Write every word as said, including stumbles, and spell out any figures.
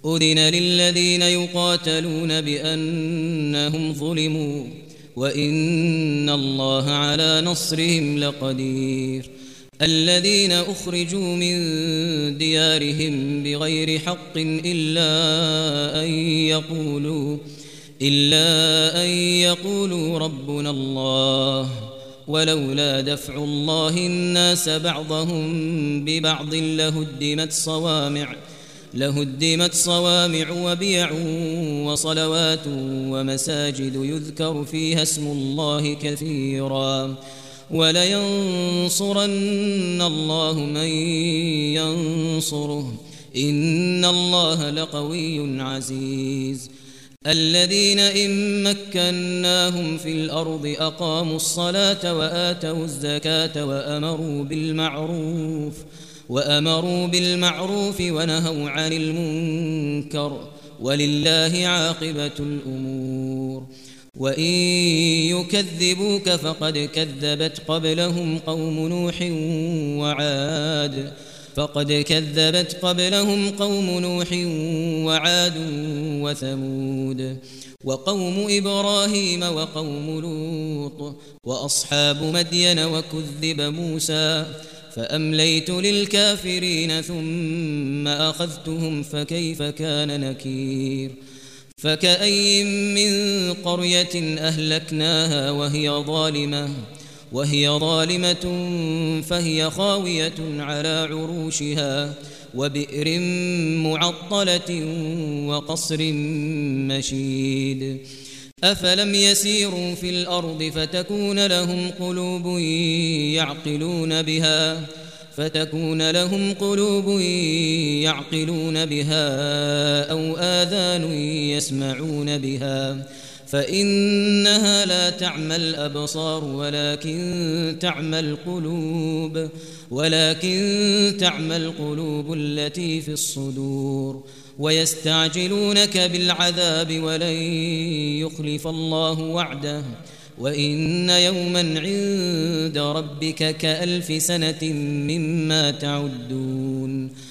أذن للذين يقاتلون بأنهم ظلموا وإن الله على نصرهم لقدير الذين أخرجوا من ديارهم بغير حق إلا أن يقولوا إلا أن يقولوا ربنا الله ولولا دفع الله الناس بعضهم ببعض لهدمت صوامع لهدمت صوامع وبيع وصلوات ومساجد يذكر فيها اسم الله كثيرا ولينصرن الله من ينصره إن الله لقوي عزيز الذين إن مكناهم في الأرض أقاموا الصلاة وآتوا الزكاة وأمروا بالمعروف وأمروا بالمعروف ونهوا عن المنكر ولله عاقبة الأمور وإن يكذبوك فقد كذبت قبلهم قوم نوح وعاد فقد كذبت قبلهم قوم نوح وعاد وثمود وقوم إبراهيم وقوم لوط وأصحاب مدين وكذب موسى فأمليت للكافرين ثم أخذتهم فكيف كان نكير فكأي من قرية أهلكناها وهي ظالمة وهي ظالمة فهي خاوية على عروشها وبئر معطلة وقصر مشيد أفلم يسيروا في الأرض فتكون لهم قلوب يعقلون بها فتكون لهم قلوب يعقلون بها أو آذان يسمعون بها فإنها لا تعمى الأبصار ولكن تعمى القلوب ولكن تعمى القلوب التي في الصدور ويستعجلونك بالعذاب ولن يخلف الله وعده وإن يوما عند ربك كألف سنة مما تعدون